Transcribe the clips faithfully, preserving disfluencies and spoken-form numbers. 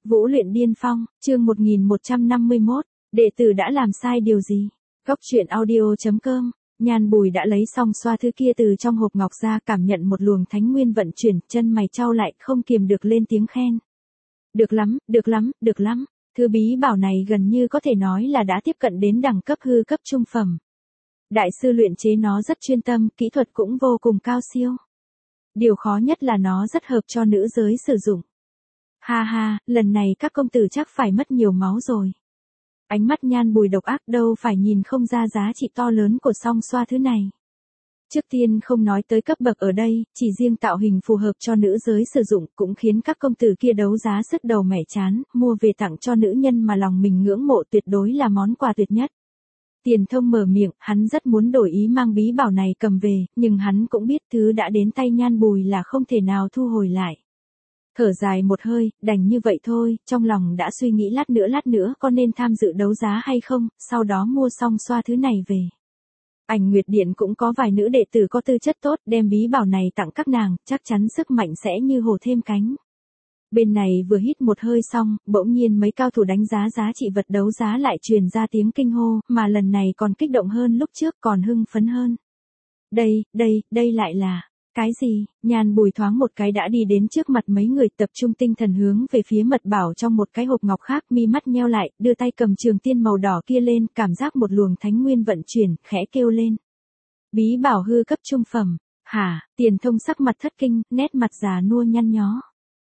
Vũ luyện điên phong, chương một nghìn một trăm năm mươi mốt, đệ tử đã làm sai điều gì? Góc truyện audio chấm com, Nhan Bùi đã lấy xong xoa thứ kia từ trong hộp ngọc ra, cảm nhận một luồng thánh nguyên vận chuyển, chân mày chau lại, không kiềm được lên tiếng khen. Được lắm, được lắm, được lắm, thứ bí bảo này gần như có thể nói là đã tiếp cận đến đẳng cấp hư cấp trung phẩm. Đại sư luyện chế nó rất chuyên tâm, kỹ thuật cũng vô cùng cao siêu. Điều khó nhất là nó rất hợp cho nữ giới sử dụng. Ha ha, lần này các công tử chắc phải mất nhiều máu rồi. Ánh mắt Nhan Bùi độc ác, đâu phải nhìn không ra giá trị to lớn của song xoa thứ này. Trước tiên không nói tới cấp bậc ở đây, chỉ riêng tạo hình phù hợp cho nữ giới sử dụng cũng khiến các công tử kia đấu giá sứt đầu mẻ chán, mua về tặng cho nữ nhân mà lòng mình ngưỡng mộ, tuyệt đối là món quà tuyệt nhất. Tiền Thông mở miệng, hắn rất muốn đổi ý mang bí bảo này cầm về, nhưng hắn cũng biết thứ đã đến tay Nhan Bùi là không thể nào thu hồi lại. Thở dài một hơi, đành như vậy thôi, trong lòng đã suy nghĩ lát nữa lát nữa có nên tham dự đấu giá hay không, sau đó mua xong xoa thứ này về. Ảnh Nguyệt Điện cũng có vài nữ đệ tử có tư chất tốt, đem bí bảo này tặng các nàng, chắc chắn sức mạnh sẽ như hổ thêm cánh. Bên này vừa hít một hơi xong, bỗng nhiên mấy cao thủ đánh giá giá trị vật đấu giá lại truyền ra tiếng kinh hô, mà lần này còn kích động hơn lúc trước, còn hưng phấn hơn. Đây, đây, đây lại là... Cái gì? Nhan Bùi thoáng một cái đã đi đến trước mặt mấy người, tập trung tinh thần hướng về phía mật bảo trong một cái hộp ngọc khác, mi mắt nheo lại, đưa tay cầm trường tiên màu đỏ kia lên, cảm giác một luồng thánh nguyên vận chuyển, khẽ kêu lên. Bí bảo hư cấp trung phẩm. Hả? Tiền Thông sắc mặt thất kinh, nét mặt già nua nhăn nhó.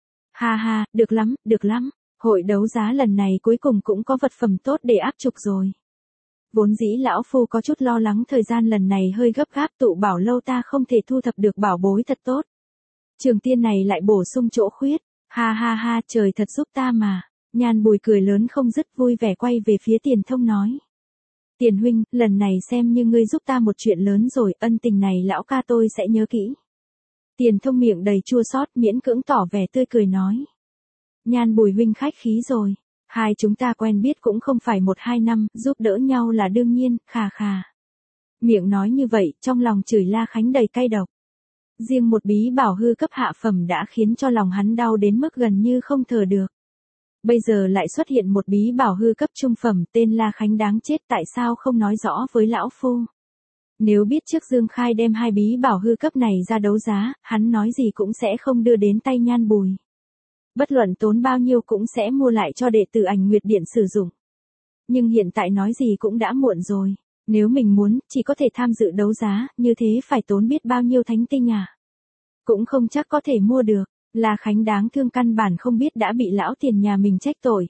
Ha ha, được lắm, được lắm. Hội đấu giá lần này cuối cùng cũng có vật phẩm tốt để áp trục rồi. Vốn dĩ lão phu có chút lo lắng thời gian lần này hơi gấp gáp, tụ bảo lâu ta không thể thu thập được bảo bối thật tốt. Trường tiên này lại bổ sung chỗ khuyết. Ha ha ha, trời thật giúp ta mà. Nhan Bùi cười lớn không dứt, vui vẻ quay về phía Tiền Thông nói. Tiền huynh, lần này xem như ngươi giúp ta một chuyện lớn rồi, ân tình này lão ca tôi sẽ nhớ kỹ. Tiền Thông miệng đầy chua xót, miễn cưỡng tỏ vẻ tươi cười nói. Nhan Bùi huynh khách khí rồi. Hai chúng ta quen biết cũng không phải một hai năm, giúp đỡ nhau là đương nhiên, khà khà. Miệng nói như vậy, trong lòng chửi La Khánh đầy cay độc. Riêng một bí bảo hư cấp hạ phẩm đã khiến cho lòng hắn đau đến mức gần như không thở được. Bây giờ lại xuất hiện một bí bảo hư cấp trung phẩm, tên La Khánh đáng chết, tại sao không nói rõ với lão phu. Nếu biết trước Dương Khai đem hai bí bảo hư cấp này ra đấu giá, hắn nói gì cũng sẽ không đưa đến tay Nhan Bùi. Bất luận tốn bao nhiêu cũng sẽ mua lại cho đệ tử Ảnh Nguyệt Điện sử dụng. Nhưng hiện tại nói gì cũng đã muộn rồi. Nếu mình muốn, chỉ có thể tham dự đấu giá, như thế phải tốn biết bao nhiêu thánh tinh à. Cũng không chắc có thể mua được. La Khánh đáng thương căn bản không biết đã bị lão tiền nhà mình trách tội.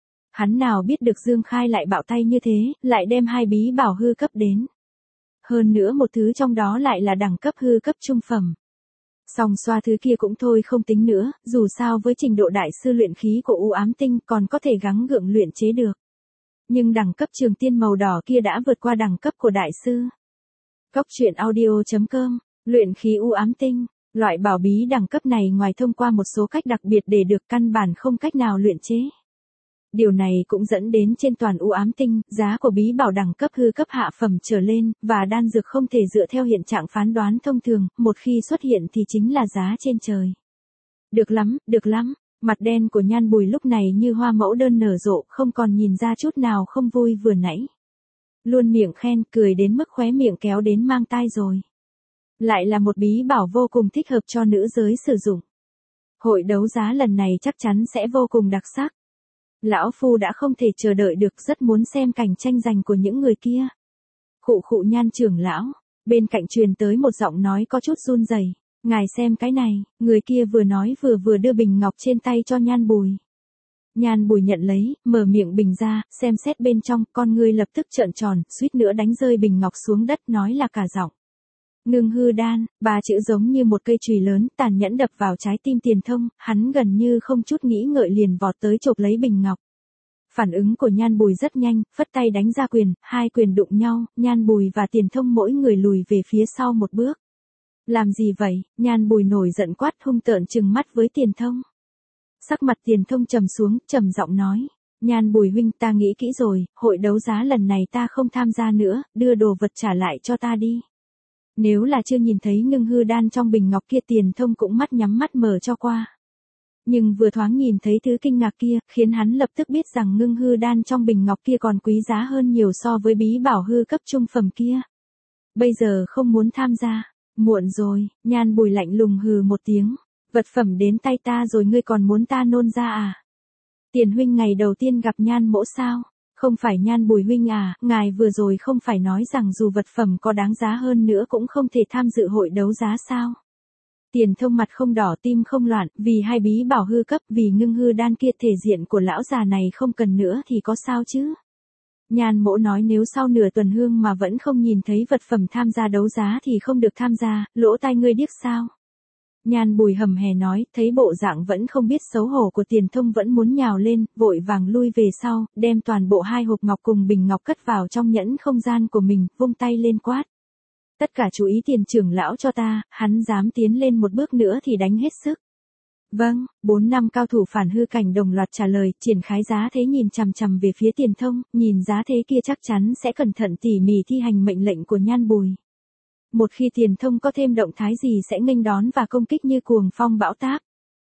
Hắn nào biết được Dương Khai lại bạo tay như thế, lại đem hai bí bảo hư cấp đến. Hơn nữa một thứ trong đó lại là đẳng cấp hư cấp trung phẩm. Song xoa thứ kia cũng thôi không tính nữa, dù sao với trình độ đại sư luyện khí của U Ám Tinh còn có thể gắng gượng luyện chế được. Nhưng đẳng cấp trường tiên màu đỏ kia đã vượt qua đẳng cấp của đại sư. Góc truyện audio chấm com, luyện khí U Ám Tinh, loại bảo bí đẳng cấp này ngoài thông qua một số cách đặc biệt để được, căn bản không cách nào luyện chế. Điều này cũng dẫn đến trên toàn U Ám Tinh, giá của bí bảo đẳng cấp hư cấp hạ phẩm trở lên, và đan dược không thể dựa theo hiện trạng phán đoán thông thường, một khi xuất hiện thì chính là giá trên trời. Được lắm, được lắm, mặt đen của Nhan Bùi lúc này như hoa mẫu đơn nở rộ, không còn nhìn ra chút nào không vui vừa nãy. Luôn miệng khen, cười đến mức khóe miệng kéo đến mang tai rồi. Lại là một bí bảo vô cùng thích hợp cho nữ giới sử dụng. Hội đấu giá lần này chắc chắn sẽ vô cùng đặc sắc. Lão phu đã không thể chờ đợi được, rất muốn xem cảnh tranh giành của những người kia. Khụ khụ Nhan trưởng lão, bên cạnh truyền tới một giọng nói có chút run rẩy. Ngài xem cái này, người kia vừa nói vừa vừa đưa bình ngọc trên tay cho Nhan Bùi. Nhan Bùi nhận lấy, mở miệng bình ra, xem xét bên trong, con ngươi lập tức trợn tròn, suýt nữa đánh rơi bình ngọc xuống đất, nói là cả giọng. Ngưng hư đan, ba chữ giống như một cây chùy lớn, tàn nhẫn đập vào trái tim Tiền Thông, hắn gần như không chút nghĩ ngợi liền vọt tới chộp lấy bình ngọc. Phản ứng của Nhan Bùi rất nhanh, phất tay đánh ra quyền, hai quyền đụng nhau, Nhan Bùi và Tiền Thông mỗi người lùi về phía sau một bước. Làm gì vậy? Nhan Bùi nổi giận quát, hung tợn trừng mắt với Tiền Thông. Sắc mặt Tiền Thông trầm xuống, trầm giọng nói. Nhan Bùi huynh, ta nghĩ kỹ rồi, hội đấu giá lần này ta không tham gia nữa, đưa đồ vật trả lại cho ta đi. Nếu là chưa nhìn thấy ngưng hư đan trong bình ngọc kia, Tiền Thông cũng mắt nhắm mắt mở cho qua. Nhưng vừa thoáng nhìn thấy thứ kinh ngạc kia, khiến hắn lập tức biết rằng ngưng hư đan trong bình ngọc kia còn quý giá hơn nhiều so với bí bảo hư cấp trung phẩm kia. Bây giờ không muốn tham gia, muộn rồi, Nhan Bùi lạnh lùng hừ một tiếng, vật phẩm đến tay ta rồi ngươi còn muốn ta nôn ra à? Tiền huynh ngày đầu tiên gặp Nhan mỗ sao? Không phải Nhan Bùi huynh à, ngài vừa rồi không phải nói rằng dù vật phẩm có đáng giá hơn nữa cũng không thể tham dự hội đấu giá sao? Tiền Thông mặt không đỏ tim không loạn, vì hai bí bảo hư cấp, vì ngưng hư đan kia thể diện của lão già này không cần nữa thì có sao chứ? Nhan mỗ nói nếu sau nửa tuần hương mà vẫn không nhìn thấy vật phẩm tham gia đấu giá thì không được tham gia, lỗ tai ngươi điếc sao? Nhan Bùi hầm hè nói, thấy bộ dạng vẫn không biết xấu hổ của Tiền Thông vẫn muốn nhào lên, vội vàng lui về sau, đem toàn bộ hai hộp ngọc cùng bình ngọc cất vào trong nhẫn không gian của mình, vung tay lên quát. Tất cả chú ý Tiền trưởng lão cho ta, hắn dám tiến lên một bước nữa thì đánh hết sức. Vâng, bốn năm cao thủ phản hư cảnh đồng loạt trả lời, triển khai giá thế nhìn chằm chằm về phía Tiền Thông, nhìn giá thế kia chắc chắn sẽ cẩn thận tỉ mỉ thi hành mệnh lệnh của Nhan Bùi. Một khi Tiền Thông có thêm động thái gì sẽ nghênh đón và công kích như cuồng phong bão táp.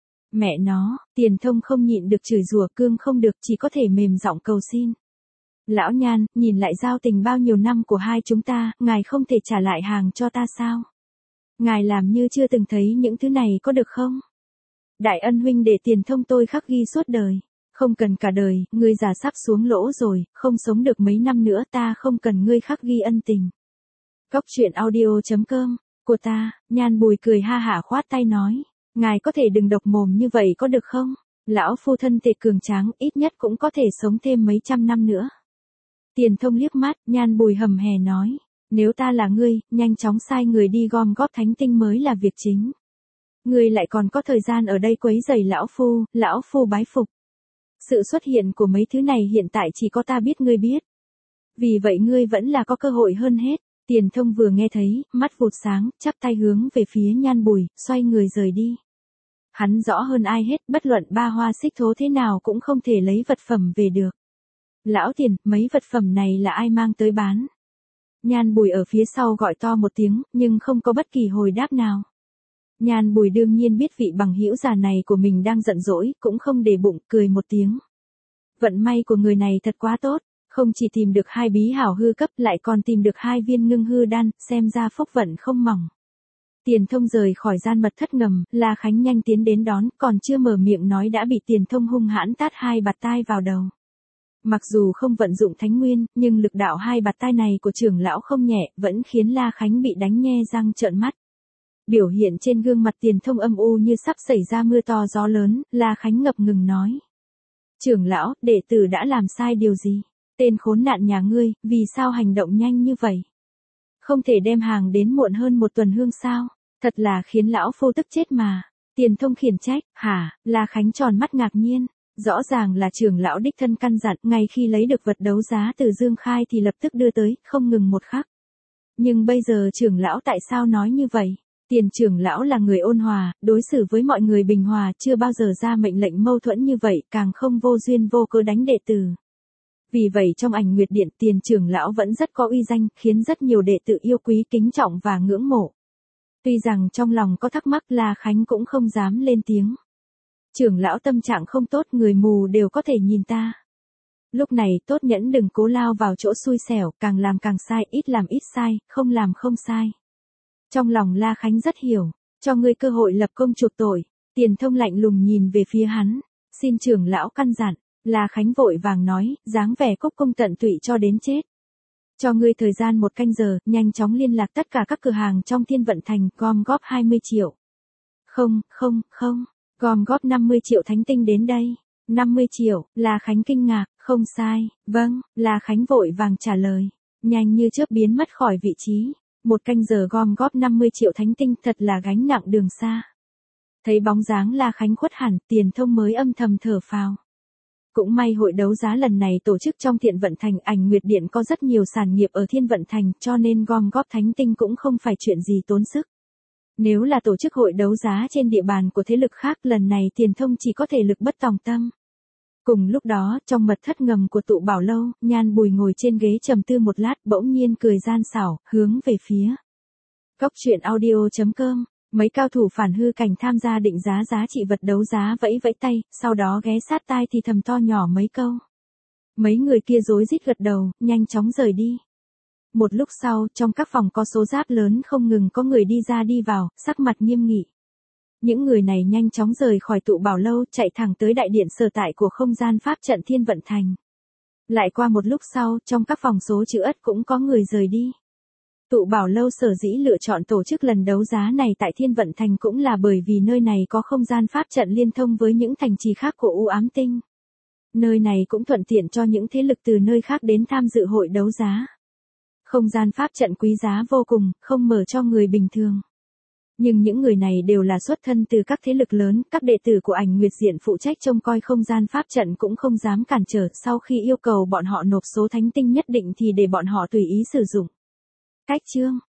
Mẹ nó, Tiền Thông không nhịn được chửi rủa, cương không được, chỉ có thể mềm giọng cầu xin. Lão Nhan, nhìn lại giao tình bao nhiêu năm của hai chúng ta, ngài không thể trả lại hàng cho ta sao? Ngài làm như chưa từng thấy những thứ này có được không? Đại ân huynh để Tiền Thông tôi khắc ghi suốt đời. Không cần cả đời, ngươi già sắp xuống lỗ rồi, không sống được mấy năm nữa, ta không cần ngươi khắc ghi ân tình. Cóc truyện audio chấm com, của ta, Nhan Bùi cười ha hả khoát tay nói. Ngài có thể đừng độc mồm như vậy có được không? Lão phu thân thể cường tráng, ít nhất cũng có thể sống thêm mấy trăm năm nữa. Tiền Thông liếc mắt, Nhan Bùi hầm hè nói. Nếu ta là ngươi, nhanh chóng sai người đi gom góp thánh tinh mới là việc chính. Ngươi lại còn có thời gian ở đây quấy rầy lão phu, lão phu bái phục. Sự xuất hiện của mấy thứ này hiện tại chỉ có ta biết ngươi biết. Vì vậy ngươi vẫn là có cơ hội hơn hết. Tiền Thông vừa nghe thấy, mắt vụt sáng, chắp tay hướng về phía Nhan Bùi, xoay người rời đi. Hắn rõ hơn ai hết, bất luận ba hoa xích thố thế nào cũng không thể lấy vật phẩm về được. Lão Tiền, mấy vật phẩm này là ai mang tới bán? Nhan Bùi ở phía sau gọi to một tiếng, nhưng không có bất kỳ hồi đáp nào. Nhan Bùi đương nhiên biết vị bằng hữu già này của mình đang giận dỗi, cũng không để bụng, cười một tiếng. Vận may của người này thật quá tốt, không chỉ tìm được hai bí hảo hư cấp lại còn tìm được hai viên ngưng hư đan, xem ra phúc vận không mỏng. Tiền Thông rời khỏi gian mật thất ngầm, La Khánh nhanh tiến đến đón, còn chưa mở miệng nói đã bị Tiền Thông hung hãn tát hai bạt tai vào đầu. Mặc dù không vận dụng thánh nguyên, nhưng lực đạo hai bạt tai này của trưởng lão không nhẹ, vẫn khiến La Khánh bị đánh nhe răng trợn mắt. Biểu hiện trên gương mặt Tiền Thông âm u như sắp xảy ra mưa to gió lớn, La Khánh ngập ngừng nói. Trưởng lão, đệ tử đã làm sai điều gì? Tên khốn nạn nhà ngươi, vì sao hành động nhanh như vậy? Không thể đem hàng đến muộn hơn một tuần hương sao? Thật là khiến lão phu tức chết mà. Tiền Thông khiển trách, hả? La Khánh tròn mắt ngạc nhiên. Rõ ràng là trưởng lão đích thân căn dặn, ngay khi lấy được vật đấu giá từ Dương Khai thì lập tức đưa tới, không ngừng một khắc. Nhưng bây giờ trưởng lão tại sao nói như vậy? Tiền trưởng lão là người ôn hòa, đối xử với mọi người bình hòa, chưa bao giờ ra mệnh lệnh mâu thuẫn như vậy, càng không vô duyên vô cớ đánh đệ tử. Vì vậy trong Ảnh Nguyệt Điện, Tiền trưởng lão vẫn rất có uy danh, khiến rất nhiều đệ tử yêu quý, kính trọng và ngưỡng mộ. Tuy rằng trong lòng có thắc mắc, La Khánh cũng không dám lên tiếng. Trưởng lão tâm trạng không tốt, người mù đều có thể nhìn ta. Lúc này tốt nhẫn đừng cố lao vào chỗ xui xẻo, càng làm càng sai, ít làm ít sai, không làm không sai. Trong lòng La Khánh rất hiểu, cho ngươi cơ hội lập công chuộc tội. Tiền Thông lạnh lùng nhìn về phía hắn, xin trưởng lão căn dặn. La Khánh vội vàng nói, dáng vẻ cốc công tận tụy cho đến chết. Cho ngươi thời gian một canh giờ, nhanh chóng liên lạc tất cả các cửa hàng trong Thiên Vận Thành, gom góp hai mươi triệu. Không, không, không, gom góp năm mươi triệu thánh tinh đến đây. năm mươi triệu, La Khánh kinh ngạc, không sai, vâng, La Khánh vội vàng trả lời. Nhanh như chớp biến mất khỏi vị trí. Một canh giờ gom góp năm mươi triệu thánh tinh thật là gánh nặng đường xa. Thấy bóng dáng La Khánh khuất hẳn, Tiền Thông mới âm thầm thở phào. Cũng may hội đấu giá lần này tổ chức trong Thiên Vận Thành, Ảnh Nguyệt Điện có rất nhiều sản nghiệp ở Thiên Vận Thành, cho nên gom góp thánh tinh cũng không phải chuyện gì tốn sức. Nếu là tổ chức hội đấu giá trên địa bàn của thế lực khác, lần này Tiền Thông chỉ có thể lực bất tòng tâm. Cùng lúc đó, trong mật thất ngầm của tụ bảo lâu, Nhan Bùi ngồi trên ghế trầm tư một lát, bỗng nhiên cười gian xảo, hướng về phía. Cóc truyện audio chấm com, Mấy cao thủ phản hư cảnh tham gia định giá giá trị vật đấu giá vẫy vẫy tay, sau đó ghé sát tai thì thầm to nhỏ mấy câu. Mấy người kia rối rít gật đầu, nhanh chóng rời đi. Một lúc sau, trong các phòng có số giáp lớn không ngừng có người đi ra đi vào, sắc mặt nghiêm nghị. Những người này nhanh chóng rời khỏi tụ bảo lâu, chạy thẳng tới đại điện sở tại của không gian pháp trận Thiên Vận Thành. Lại qua một lúc sau, trong các phòng số chữ ất cũng có người rời đi. Tụ bảo lâu sở dĩ lựa chọn tổ chức lần đấu giá này tại Thiên Vận Thành cũng là bởi vì nơi này có không gian pháp trận liên thông với những thành trì khác của U Ám Tinh. Nơi này cũng thuận tiện cho những thế lực từ nơi khác đến tham dự hội đấu giá. Không gian pháp trận quý giá vô cùng, không mở cho người bình thường. Nhưng những người này đều là xuất thân từ các thế lực lớn, các đệ tử của Ảnh Nguyệt Diện phụ trách trông coi không gian pháp trận cũng không dám cản trở, sau khi yêu cầu bọn họ nộp số thánh tinh nhất định thì để bọn họ tùy ý sử dụng. Cách chương